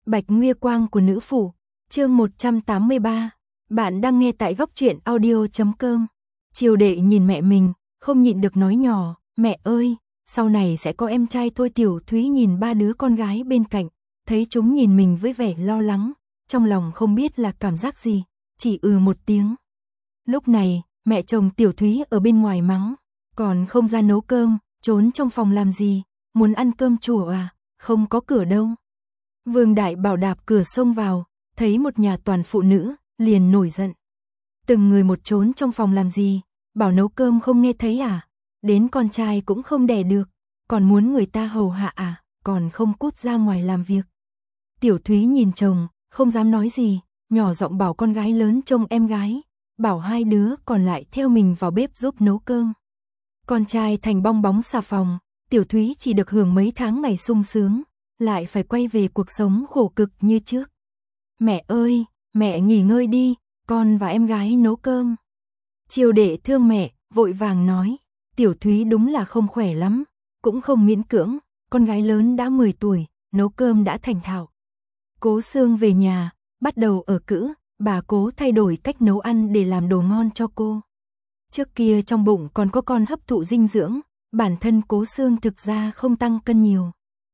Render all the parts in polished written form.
Bạch Nguy Quang của nữ phủ, chương 183. Bạn đang nghe tại góc truyện audio.com. Triều Đệ nhìn mẹ mình, không nhịn được nói nhỏ, mẹ ơi, sau này sẽ có em trai thôi. Tiểu Thúy nhìn ba đứa con gái bên cạnh, thấy chúng nhìn mình với vẻ lo lắng, trong lòng không biết là cảm giác gì, chỉ một tiếng. Lúc này, mẹ chồng Tiểu Thúy ở bên ngoài mắng, còn không ra nấu cơm, trốn trong phòng làm gì, muốn ăn cơm chùa à, không có cửa đâu. Vương Đại Bảo đạp cửa xông vào, thấy một nhà toàn phụ nữ, liền nổi giận. Từng người một trốn trong phòng làm gì, bảo nấu cơm không nghe thấy à, đến con trai cũng không đẻ được, còn muốn người ta hầu hạ à, còn không cút ra ngoài làm việc. Tiểu Thúy nhìn chồng, không dám nói gì, nhỏ giọng bảo con gái lớn trông em gái, bảo hai đứa còn lại theo mình vào bếp giúp nấu cơm. Con trai thành bong bóng xà phòng, Tiểu Thúy chỉ được hưởng mấy tháng ngày sung sướng, lại phải quay về cuộc sống khổ cực như trước. Mẹ ơi, mẹ nghỉ ngơi đi, con và em gái nấu cơm. Triều Đệ thương mẹ, vội vàng nói, Tiểu Thúy đúng là không khỏe lắm, cũng không miễn cưỡng, con gái lớn đã 10 tuổi, nấu cơm đã thành thạo. Cố Sương về nhà, bắt đầu ở cữ, bà Cố thay đổi cách nấu ăn để làm đồ ngon cho cô. Trước kia trong bụng còn có con hấp thụ dinh dưỡng, bản thân Cố Sương thực ra không tăng cân nhiều.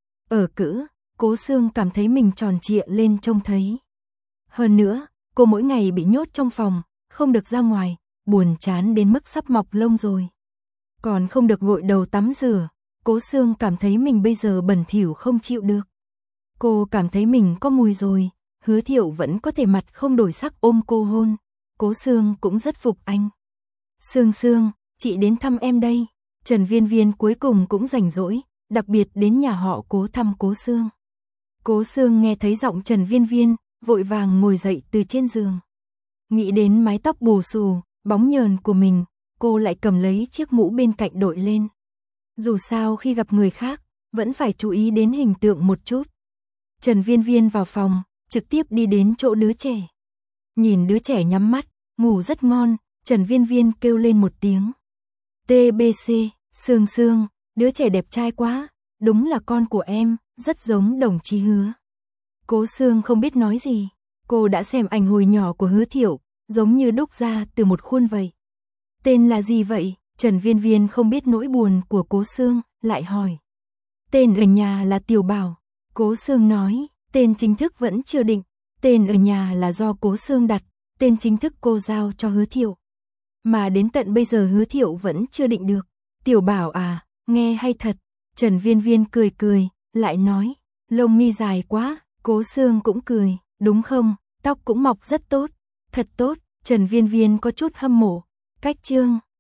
Ở cữ, Cố Sương cảm thấy mình tròn trịa lên trông thấy. Hơn nữa, cô mỗi ngày bị nhốt trong phòng, không được ra ngoài, buồn chán đến mức sắp mọc lông rồi. Còn không được gội đầu tắm rửa, Cố Sương cảm thấy mình bây giờ bẩn thỉu không chịu được. Cô cảm thấy mình có mùi rồi, Hứa Thiệu vẫn có thể mặt không đổi sắc ôm cô hôn. Cố Sương cũng rất phục anh. Sương Sương, chị đến thăm em đây. Trần Viên Viên cuối cùng cũng rảnh rỗi, đặc biệt đến nhà họ Cố thăm Cố Sương. Cố Sương nghe thấy giọng Trần Viên Viên, vội vàng ngồi dậy từ trên giường. Nghĩ đến mái tóc bù xù, bóng nhờn của mình, cô lại cầm lấy chiếc mũ bên cạnh đội lên. Dù sao khi gặp người khác, vẫn phải chú ý đến hình tượng một chút. Trần Viên Viên vào phòng, trực tiếp đi đến chỗ đứa trẻ. Nhìn đứa trẻ nhắm mắt, ngủ rất ngon, Trần Viên Viên kêu lên một tiếng. TBC, Sương Sương, đứa trẻ đẹp trai quá, đúng là con của em, rất giống đồng chí Hứa. Cố Sương không biết nói gì, cô đã xem ảnh hồi nhỏ của Hứa Thiệu, giống như đúc ra từ một khuôn vậy. Tên là gì vậy? Trần Viên Viên không biết nỗi buồn của Cố Sương, lại hỏi. Tên ở nhà là Tiểu Bảo. Cố Sương nói, tên chính thức vẫn chưa định, tên ở nhà là do Cố Sương đặt, tên chính thức cô giao cho Hứa Thiệu. Mà đến tận bây giờ Hứa Thiệu vẫn chưa định được. Tiểu Bảo à, nghe hay thật. Trần Viên Viên cười cười, lại nói, lông mi dài quá. Cố Sương cũng cười, đúng không, tóc cũng mọc rất tốt, thật tốt. Trần Viên Viên có chút hâm mộ. Cách chương